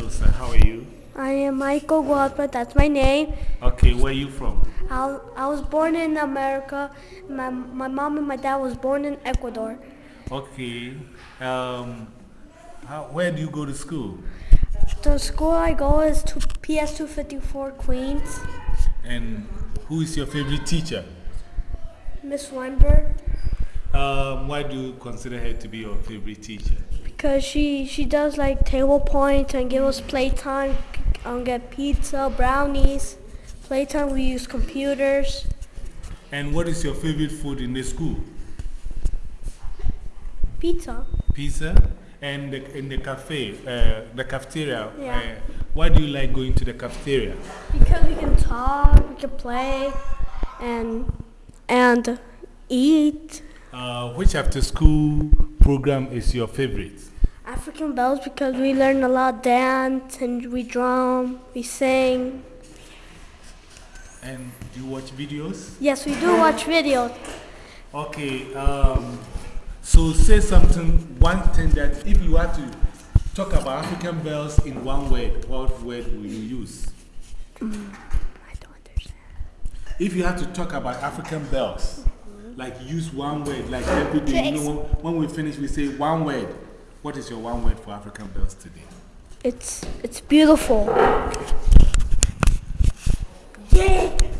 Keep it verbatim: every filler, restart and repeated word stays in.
Hello, sir. How are you? I am Michael Guapa, that's my name. Okay, where are you from? I, I was born in America. My, my mom and my dad was born in Ecuador. Okay. Um, how, where do you go to school? The school I go is to P S two fifty-four Queens. And who is your favorite teacher? Miss Weinberg. Um, why do you consider her to be your favorite teacher? Because she, she does like table points and give us playtime, um, get pizza, brownies. Playtime we use computers. And what is your favorite food in the school? Pizza. Pizza? And the, in the cafe, uh, the cafeteria, Yeah. uh, why do you like going to the cafeteria? Because we can talk, we can play, and, and eat. Uh, which after school program is your favorite? African Bells, because we learn a lot of dance and we drum, we sing. And do you watch videos? Yes, we do watch videos. Okay, um, so say something, one thing that if you had to talk about African Bells in one word, what word will you use? Mm, I don't understand. If you had to talk about African Bells, like use one word, like every day, you know, when, when we finish, we say one word. What is your one word for African Bells today? It's, it's beautiful. Yeah.